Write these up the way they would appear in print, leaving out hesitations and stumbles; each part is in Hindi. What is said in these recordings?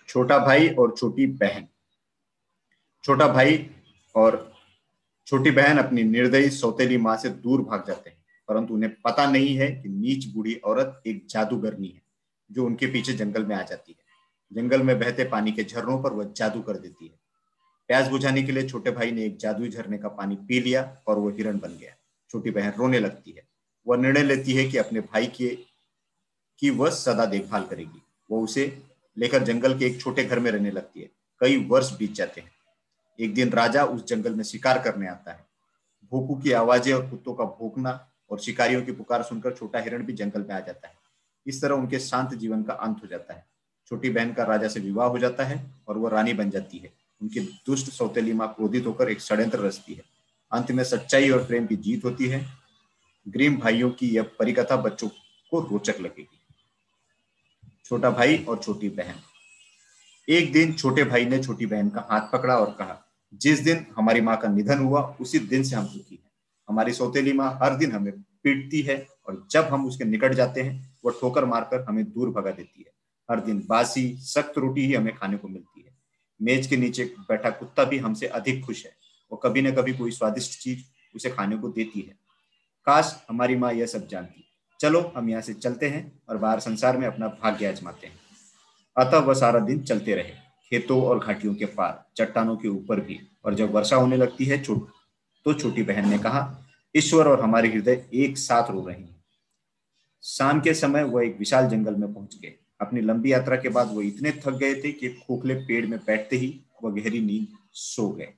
छोटा भाई और छोटी बहन। छोटा भाई और छोटी बहन अपनी निर्दयी सौतेली माँ से दूर भाग जाते हैं, परंतु उन्हें पता नहीं है कि नीच बूढ़ी औरत एक जादूगरनी है जो उनके पीछे जंगल में आ जाती है। जंगल में बहते पानी के झरनों पर वह जादू कर देती है। प्यास बुझाने के लिए छोटे भाई ने एक जादुई झरने का पानी पी लिया और वो हिरण बन गया। छोटी बहन रोने लगती है। वह निर्णय लेती है कि अपने भाई की वह सदा देखभाल करेगी। वो उसे लेकर जंगल के एक छोटे घर में रहने लगती है। कई वर्ष बीत जाते हैं। एक दिन राजा उस जंगल में शिकार करने आता है। भूखों की आवाजें और कुत्तों का भौंकना और शिकारियों की पुकार सुनकर छोटा हिरण भी जंगल में आ जाता है। इस तरह उनके शांत जीवन का अंत हो जाता है। छोटी बहन का राजा से विवाह हो जाता है और वह रानी बन जाती है। उनकी दुष्ट सौतेली माँ क्रोधित होकर एक षड्यंत्र रचती है। अंत में सच्चाई और प्रेम की जीत होती है। ग्रीम भाइयों की यह परिकथा बच्चों को रोचक लगेगी। छोटा भाई और छोटी बहन। एक दिन छोटे भाई ने छोटी बहन का हाथ पकड़ा और कहा, जिस दिन हमारी माँ का निधन हुआ उसी दिन से हम दुखी हैं। हमारी सौतेली माँ हर दिन हमें पीटती है और जब हम उसके निकट जाते हैं वह ठोकर मारकर हमें दूर भगा देती है। हर दिन बासी सख्त रोटी ही हमें खाने को मिलती है। मेज के नीचे बैठा कुत्ता भी हमसे अधिक खुश है। वो कभी न कभी कोई स्वादिष्ट चीज उसे खाने को देती है। काश हमारी माँ यह सब जानती। चलो हम यहाँ से चलते हैं और बाहर संसार में अपना भाग्य आजमाते हैं। अतः वह सारा दिन चलते रहे, खेतों और घाटियों के पार, चट्टानों के ऊपर भी। और जब वर्षा होने लगती है तो छोटी बहन ने कहा, ईश्वर और हमारे हृदय एक साथ रो रहे हैं। शाम के समय वह एक विशाल जंगल में पहुंच गए। अपनी लंबी यात्रा के बाद वो इतने थक गए थे कि खोखले पेड़ में बैठते ही वह गहरी नींद सो गए।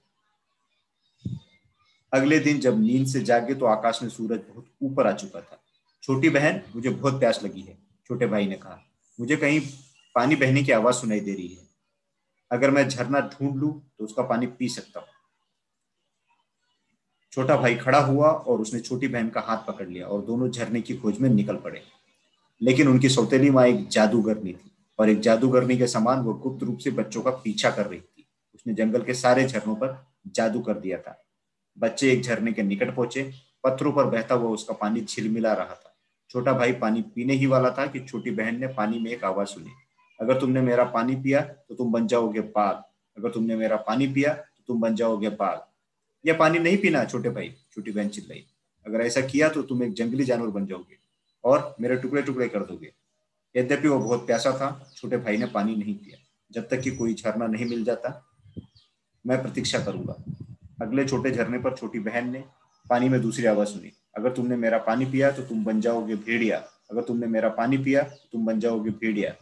अगले दिन जब नींद से जागे तो आकाश में सूरज बहुत ऊपर आ चुका था। छोटी बहन, मुझे बहुत प्यास लगी है, छोटे भाई ने कहा। मुझे कहीं पानी बहने की आवाज सुनाई दे रही है। अगर मैं झरना ढूंढ लूं तो उसका पानी पी सकता हूं। छोटा भाई खड़ा हुआ और उसने छोटी बहन का हाथ पकड़ लिया और दोनों झरने की खोज में निकल पड़े। लेकिन उनकी सौतेली माँ एक जादूगरनी थी और एक जादूगरनी के समान वो गुप्त रूप से बच्चों का पीछा कर रही थी। उसने जंगल के सारे झरनों पर जादू कर दिया था। बच्चे एक झरने के निकट पहुंचे। पत्थरों पर बहता हुआ उसका पानी झिलमिला रहा था। छोटा भाई पानी पीने ही वाला था कि छोटी बहन ने पानी में एक आवाज सुनी, अगर तुमने मेरा पानी पिया तो तुम बन जाओगे बाघ। अगर तुमने मेरा पानी पिया तो तुम बन जाओगे बाघ। यह पानी नहीं पीना छोटे भाई, छोटी बहन चिल्लाई। अगर ऐसा किया तो तुम एक जंगली जानवर बन जाओगे और मेरे टुकड़े टुकड़े कर दोगे। यद्यपि वो बहुत प्यासा था, छोटे भाई ने पानी नहीं पिया। जब तक कि कोई झरना नहीं मिल जाता मैं प्रतीक्षा करूंगा। अगले छोटे झरने पर छोटी बहन ने पानी में दूसरी आवाज सुनी, अगर तुमने मेरा पानी पिया तो तुम बन जाओगे भेड़िया। अगर तुमने मेरा पानी पिया तो तुम बन जाओगे भेड़िया।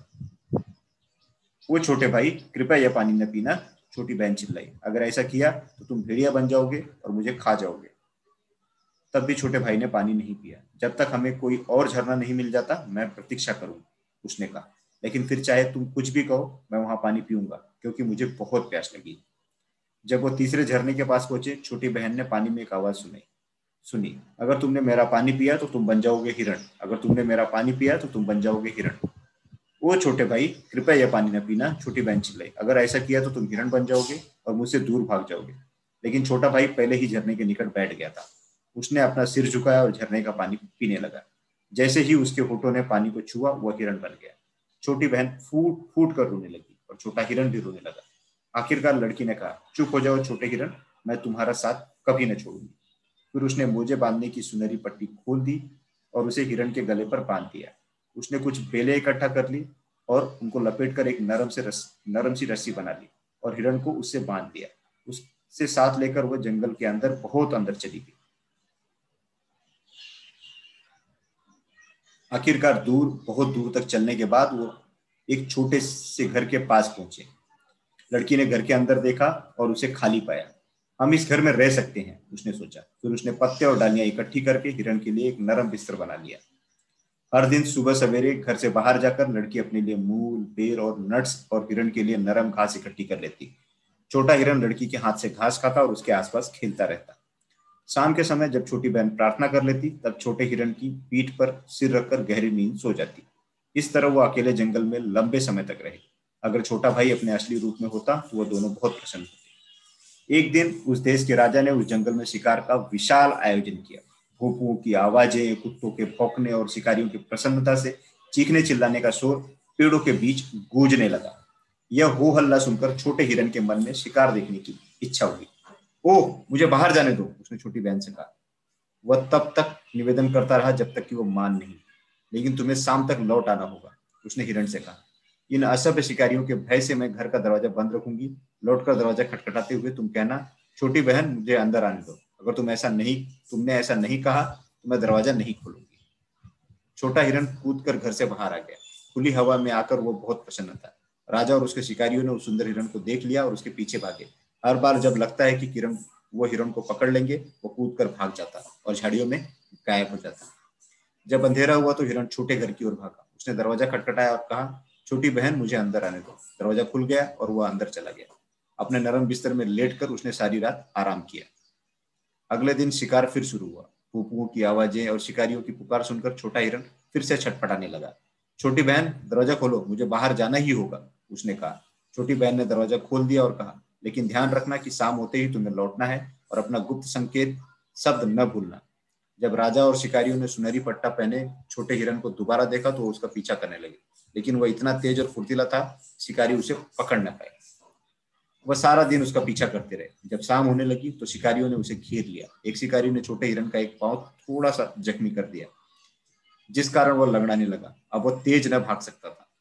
वो छोटे भाई, कृपया यह पानी न पीना, छोटी बहन चिल्लाई। अगर ऐसा किया तो तुम भेड़िया बन जाओगे और मुझे खा जाओगे। तब भी छोटे भाई ने पानी नहीं पिया। जब तक हमें कोई और झरना नहीं मिल जाता मैं प्रतीक्षा करूंगा, उसने कहा। लेकिन फिर चाहे तुम कुछ भी कहो मैं वहां पानी पीऊंगा, क्योंकि मुझे बहुत प्यास लगी। जब वो तीसरे झरने के पास पहुंचे, छोटी बहन ने पानी में एक आवाज सुनी, अगर तुमने मेरा पानी पिया तो तुम बन जाओगे हिरण। अगर तुमने मेरा पानी पिया तो तुम बन जाओगे हिरण। वो छोटे भाई, कृपया यह पानी न पीना, छोटी बहन चिल्लाई। अगर ऐसा किया तो तुम हिरण बन जाओगे और मुझसे दूर भाग जाओगे। लेकिन छोटा भाई पहले ही झरने के निकट बैठ गया था। उसने अपना सिर झुकाया और झरने का पानी पीने लगा। जैसे ही उसके होठों ने पानी को छुआ वह हिरण बन गया। छोटी बहन फूट फूट कर रोने लगी और छोटा हिरण भी रोने लगा। आखिरकार लड़की ने कहा, चुप हो जाओ छोटे हिरण, मैं तुम्हारा साथ कभी न छोड़ूंगी। फिर उसने मोजे बांधने की सुनहरी पट्टी खोल दी और उसे हिरण के गले पर बांध दिया। उसने कुछ बेले इकट्ठा कर ली और उनको लपेटकर एक नरम सी रस्सी बना ली और हिरण को उससे बांध दिया। उससे साथ लेकर वह जंगल के अंदर बहुत अंदर चली गई। आखिरकार बहुत दूर तक चलने के बाद वो एक छोटे से घर के पास पहुंचे। लड़की ने घर के अंदर देखा और उसे खाली पाया। हम इस घर में रह सकते हैं, उसने सोचा। फिर उसने पत्ते और डालियां इकट्ठी करके हिरण के लिए एक नरम बिस्तर बना लिया। हर दिन सुबह सवेरे घर से बाहर जाकर लड़की अपने लिए मूल, बेर और नट्स और हिरण के लिए नरम घास इकट्ठी कर लेती। छोटा हिरण लड़की के हाथ से घास खाता और उसके आसपास खेलता रहता। शाम के समय जब छोटी बहन प्रार्थना कर लेती तब छोटे हिरण की पीठ पर सिर रखकर गहरी नींद सो जाती। इस तरह वो अकेले जंगल में लंबे समय तक रहे। अगर छोटा भाई अपने असली रूप में होता तो वो दोनों बहुत प्रसन्न होते। एक दिन उस देश के राजा ने उस जंगल में शिकार का विशाल आयोजन किया। भोंपुओं की आवाजें, कुत्तों के भौंकने और शिकारियों की प्रसन्नता से चीखने चिल्लाने का शोर पेड़ों के बीच गूंजने लगा। यह हो हल्ला सुनकर छोटे हिरन के मन में शिकार देखने की इच्छा हुई। ओह, मुझे बाहर जाने दो, उसने छोटी बहन से कहा। वह तब तक निवेदन करता रहा जब तक कि वो मान नहीं। लेकिन तुम्हें शाम तक लौट आना होगा, उसने हिरण से कहा। इन असभ्य शिकारियों के भय से मैं घर का दरवाजा बंद रखूंगी। लौटकर दरवाजा खटखटाते हुए तुम कहना, छोटी बहन मुझे अंदर आने दो। अगर तुमने ऐसा नहीं कहा तो मैं दरवाजा नहीं खोलूंगी। छोटा हिरन कूद कर घर से बाहर आ गया। खुली हवा में आकर वो बहुत प्रसन्न था। राजा और उसके शिकारियों ने उस सुंदर हिरन को देख लिया और उसके पीछे भागे। हर बार जब लगता है कि किरण वो हिरन को पकड़ लेंगे, वो कूद कर भाग जाता और झाड़ियों में गायब हो जाता। जब अंधेरा हुआ तो हिरण छोटे घर की ओर भागा। उसने दरवाजा खटखटाया और कहा, छोटी बहन मुझे अंदर आने दो। दरवाजा खुल गया और वह अंदर चला गया। अपने नरम बिस्तर में लेटकर उसने सारी रात आराम किया। अगले दिन शिकार फिर शुरू हुआ। पुपुओं की आवाजें और शिकारियों की पुकार सुनकर छोटा हिरन फिर से छटपटाने लगा। छोटी बहन दरवाजा खोलो, मुझे बाहर जाना ही होगा, उसने कहा। छोटी बहन ने दरवाजा खोल दिया और कहा, लेकिन ध्यान रखना कि शाम होते ही तुम्हें लौटना है और अपना गुप्त संकेत शब्द न भूलना। जब राजा और शिकारियों ने सुनहरी पट्टा पहने छोटे हिरन को दोबारा देखा तो वो उसका पीछा करने लगे। लेकिन वह इतना तेज और फुर्तीला था, शिकारी उसे पकड़ न पाए। वह सारा दिन उसका पीछा करते रहे। जब शाम होने लगी तो शिकारियों ने उसे घेर लिया। एक शिकारी ने छोटे हिरन का एक पांव थोड़ा सा जख्मी कर दिया, जिस कारण वह लंगड़ाने लगा। अब वह तेज न भाग सकता था।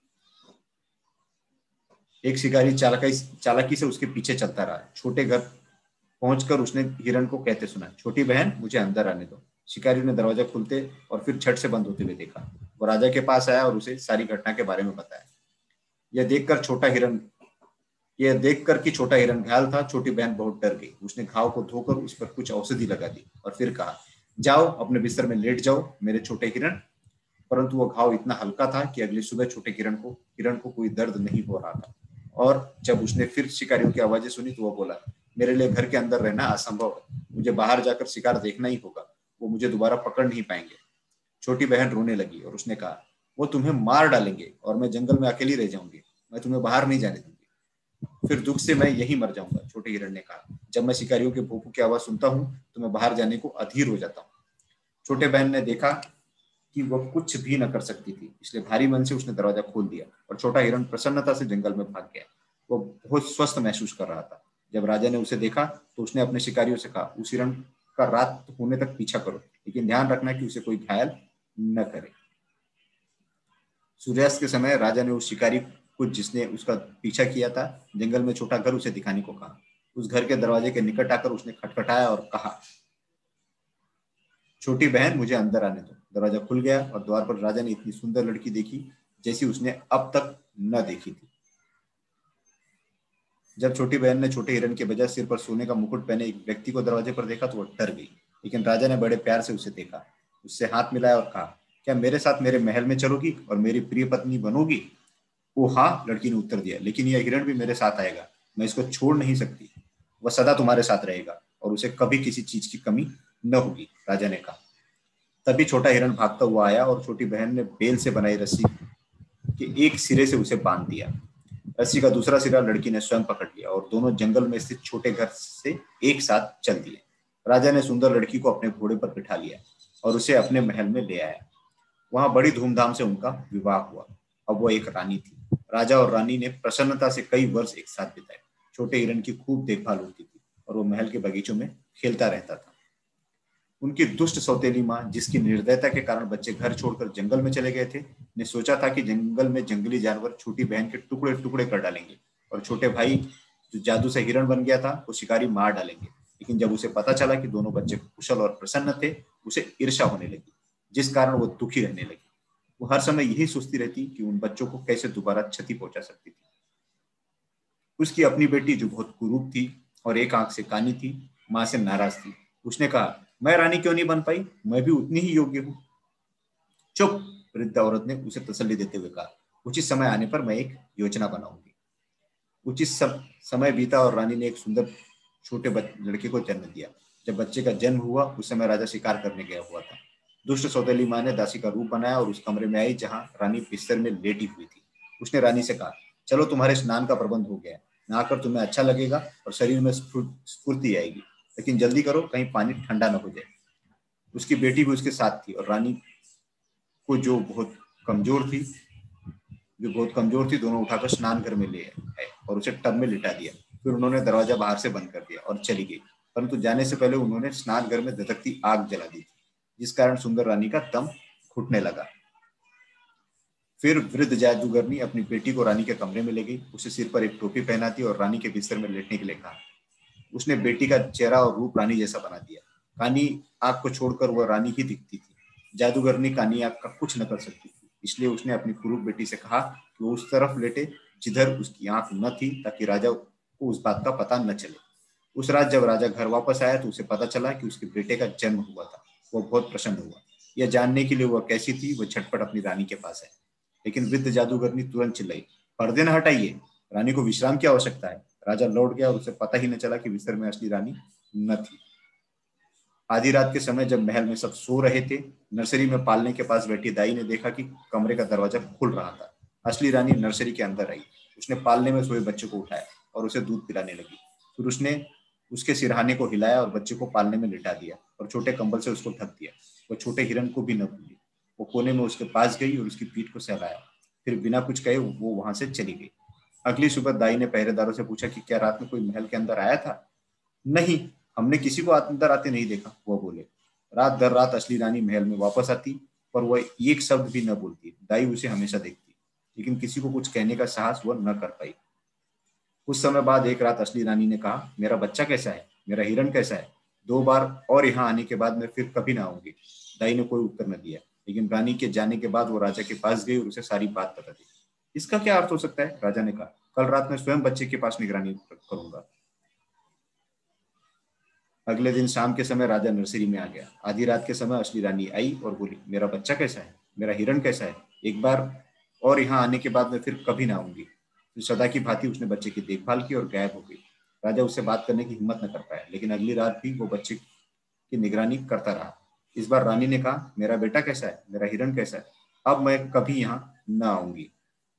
एक शिकारी चालाकी से उसके पीछे चलता रहा। छोटे घर पहुंचकर उसने हिरन को कहते सुना, छोटी बहन मुझे अंदर आने दो। शिकारी ने दरवाजा खुलते और फिर झट से बंद होते हुए देखा। वो राजा के पास आया और उसे सारी घटना के बारे में बताया। यह देखकर छोटा हिरन यह देखकर कि छोटा हिरन घायल था, छोटी बहन बहुत डर गई। उसने घाव को धोकर उस पर कुछ औषधि लगा दी और फिर कहा, जाओ अपने बिस्तर में लेट जाओ मेरे छोटे हिरन। परंतु वह घाव इतना हल्का था कि अगली सुबह छोटे हिरन को कोई दर्द नहीं हो रहा था। और जब उसने फिर शिकारियों की आवाजें सुनी तो वह बोला, मेरे लिए घर के अंदर रहना असंभव है। मुझे बाहर जाकर शिकार देखना ही होगा। वो मुझे दोबारा पकड़ नहीं पाएंगे। छोटी बहन रोने लगी और उसने कहा, वो तुम्हें मार डालेंगे और मैं जंगल में अकेली रह जाऊंगी। मैं तुम्हें बाहर नहीं जाने दूंगी। फिर दुख से मैं यही मर जाऊंगा, छोटे हिरण ने कहा। जब मैं शिकारियों के भोंपू की आवाज सुनता हूँ तो मैं बाहर जाने को अधीर हो जाता हूँ। छोटे बहन ने देखा कि वह कुछ भी न कर सकती थी, इसलिए भारी मन से उसने दरवाजा खोल दिया और छोटा हिरण प्रसन्नता से जंगल में भाग गया। वो बहुत स्वस्थ महसूस कर रहा था। जब राजा ने उसे देखा तो उसने अपने शिकारियों से कहा, उस हिरण का रात होने तक पीछा करो, लेकिन ध्यान रखना कि उसे कोई घायल न करे। सूर्यास्त के समय राजा ने उस शिकारी को जिसने उसका पीछा किया था जंगल में छोटा घर उसे दिखाने को कहा। उस घर के दरवाजे के निकट आकर उसने खटखटाया और कहा, छोटी बहन मुझे अंदर आने दो। दरवाजा खुल गया और द्वार पर राजा ने इतनी सुंदर लड़की देखी जैसी उसने अब तक न देखी थी। जब छोटी बहन ने छोटे हिरण के बजाय सिर पर सोने का मुकुट पहने एक व्यक्ति को दरवाजे पर देखा तो वह डर गई। लेकिन राजा ने बड़े प्यार से उसे देखा, उससे हाथ मिलाया और कहा, क्या मेरे साथ मेरे महल में चलोगी और मेरी प्रिय पत्नी बनोगी? वो हाँ, लड़की ने उत्तर दिया, लेकिन यह हिरण भी मेरे साथ आएगा। मैं इसको छोड़ नहीं सकती। वह सदा तुम्हारे साथ रहेगा और उसे कभी किसी चीज की कमी न होगी, राजा ने कहा। तभी छोटा हिरण भागता हुआ आया और छोटी बहन ने बेल से बनाई रस्सी के एक सिरे से उसे बांध दिया। रस्सी का दूसरा सिरा लड़की ने स्वयं पकड़ लिया और दोनों जंगल में स्थित छोटे घर से एक साथ चल दिए। राजा ने सुंदर लड़की को अपने घोड़े पर बिठा लिया और उसे अपने महल में ले आया। वहां बड़ी धूमधाम से उनका विवाह हुआ। अब वो एक रानी थी। राजा और रानी ने प्रसन्नता से कई वर्ष एक साथ बिताए। छोटे हिरण की खूब देखभाल होती थी और वो महल के बगीचों में खेलता रहता था। उनकी दुष्ट सौतेली माँ, जिसकी निर्दयता के कारण बच्चे घर छोड़कर जंगल में चले गए थे, ने सोचा था कि जंगल में जंगली जानवर छोटी बहन के टुकड़े टुकड़े कर डालेंगे और छोटे भाई जो जादू से हिरण बन गया था वो शिकारी मार डालेंगे। लेकिन जब उसे पता चला कि दोनों बच्चे कुशल और प्रसन्न थे, उसे ईर्ष्या होने लगी, जिस कारण वो दुखी रहने लगी। वो हर समय यही सोचती रहती कि उन बच्चों को कैसे दोबारा क्षति पहुंचा सकती थी। उसकी अपनी बेटी जो बहुत कुरूप थी और एक आंख से कानी थी, माँ से नाराज थी। उसने कहा, मैं रानी क्यों नहीं बन पाई? मैं भी उतनी ही योग्य हूँ। चुप, वृद्ध औरत ने उसे तसल्ली देते हुए कहा। उचित समय आने पर मैं एक योजना बनाऊंगी। समय बीता और रानी ने एक सुंदर छोटे लड़के को जन्म दिया। जब बच्चे का जन्म हुआ उस समय राजा शिकार करने गया हुआ था। दुष्ट सौतेली माँ ने दासी का रूप बनाया और उस कमरे में आई जहां रानी बिस्तर में लेटी हुई थी। उसने रानी से कहा, चलो तुम्हारे स्नान का प्रबंध हो गया। नहाकर तुम्हें अच्छा लगेगा और शरीर में स्फूर्ति आएगी। लेकिन जल्दी करो, कहीं पानी ठंडा न हो जाए। उसकी बेटी भी उसके साथ थी और रानी को, जो बहुत कमजोर थी, जो बहुत कमजोर थी, दोनों उठाकर स्नान घर में ले आए और उसे टब में लिटा दिया। फिर उन्होंने दरवाजा बाहर से बंद कर दिया और चली गई। परंतु जाने से पहले उन्होंने स्नान घर में धधकती आग जला दी थी, जिस कारण सुंदर रानी का दम घुटने लगा। फिर वृद्ध जादूगरनी अपनी बेटी को रानी के कमरे में ले गई, उसे सिर पर एक टोपी पहना दी और रानी के बिस्तर में लेटने के लिए कहा। उसने बेटी का चेहरा और रूप रानी जैसा बना दिया। कानी आग को छोड़कर वह रानी ही दिखती थी। जादूगरनी कानी आग का कुछ न कर सकती थी, इसलिए उसने अपनी कुरूप बेटी से कहा कि वो उस तरफ लेटे जिधर उसकी आंख न थी, ताकि राजा को उस बात का पता न चले। उस रात जब राजा घर वापस आया तो उसे पता चला कि उसके बेटे का जन्म हुआ था। वह बहुत प्रसन्न हुआ। यह जानने के लिए वह कैसी थी, वह झटपट अपनी रानी के पास आई। लेकिन वृद्ध जादूगरनी तुरंत चिल्लाई, पर्दे न हटाइए, रानी को विश्राम की आवश्यकता है। राजा लौट गया और उसे पता ही न चला कि बिस्तर में असली रानी न थी। आधी रात के समय जब महल में सब सो रहे थे, नर्सरी में पालने के पास बैठी दाई ने देखा कि कमरे का दरवाजा खुल रहा था। असली रानी नर्सरी के अंदर आई। उसने पालने में सोए बच्चे को उठाया और उसे दूध पिलाने लगी। फिर उसने उसके सिरहाने को हिलाया और बच्चे को पालने में लिटा दिया और छोटे कंबल से उसको ढक दिया। वो छोटे हिरन को भी न भूली। वो कोने में उसके पास गई और उसकी पीठ को सहलाया। फिर बिना कुछ कहे वो वहां से चली गई। अगली सुबह दाई ने पहरेदारों से पूछा कि क्या रात में कोई महल के अंदर आया था। नहीं, हमने किसी को अंदर आते नहीं देखा, वो बोले। रात दर रात असली रानी महल में वापस आती, पर वह एक शब्द भी न बोलती। दाई उसे हमेशा देखती, लेकिन किसी को कुछ कहने का साहस वह न कर पाई। कुछ समय बाद एक रात असली रानी ने कहा, मेरा बच्चा कैसा है, मेरा हिरण कैसा है। 2 बार और यहाँ आने के बाद मैं फिर कभी ना आऊंगी। दाई ने कोई उत्तर न दिया, लेकिन रानी के जाने के बाद वो राजा के पास गई और उसे सारी बात बता दी। इसका क्या अर्थ हो सकता है, राजा ने कहा। कल रात मैं स्वयं बच्चे के पास निगरानी करूंगा। अगले दिन शाम के समय राजा नर्सरी में आ गया। आधी रात के समय असली रानी आई और बोली, मेरा बच्चा कैसा है, मेरा हिरण कैसा है। एक बार और यहाँ आने के बाद मैं फिर कभी ना आऊंगी। फिर सदा की भांति उसने बच्चे की देखभाल की और गायब हो गई। राजा उससे बात करने की हिम्मत न कर पाया, लेकिन अगली रात भी वो बच्चे की निगरानी करता रहा। इस बार रानी ने कहा, मेरा बेटा कैसा है, मेरा हिरण कैसा है, अब मैं कभी यहाँ न आऊंगी।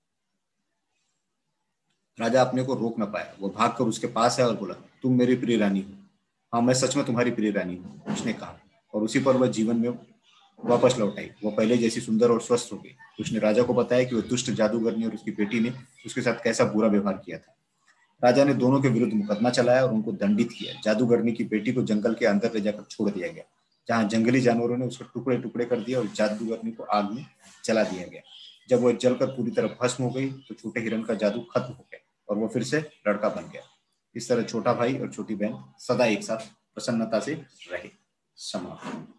राजा अपने को रोक न पाया। वो भागकर उसके पास आया और बोला, तुम मेरी प्रिय रानी हो। हाँ, मैं सच में तुम्हारी प्रिय रानी हूँ, उसने कहा। और उसी पर वह जीवन में वापस लौट आई। वो पहले जैसी सुंदर और स्वस्थ हो गई। उसने राजा को बताया कि वह दुष्ट जादूगरनी और उसकी बेटी ने उसके साथ कैसा बुरा व्यवहार किया था। राजा ने दोनों के विरुद्ध मुकदमा चलाया और उनको दंडित किया। जादूगरनी की बेटी को जंगल के अंदर ले जाकर छोड़ दिया गया, जहाँ जंगली जानवरों ने उसको टुकड़े टुकड़े कर दिया और जादूगरनी को आग में जला दिया गया। जब वह जलकर पूरी तरह भस्म हो गई तो छोटे हिरण का जादू खत्म हो गया और वो फिर से लड़का बन गया। इस तरह छोटा भाई और छोटी बहन सदा एक साथ प्रसन्नता से रहे। समाप्त।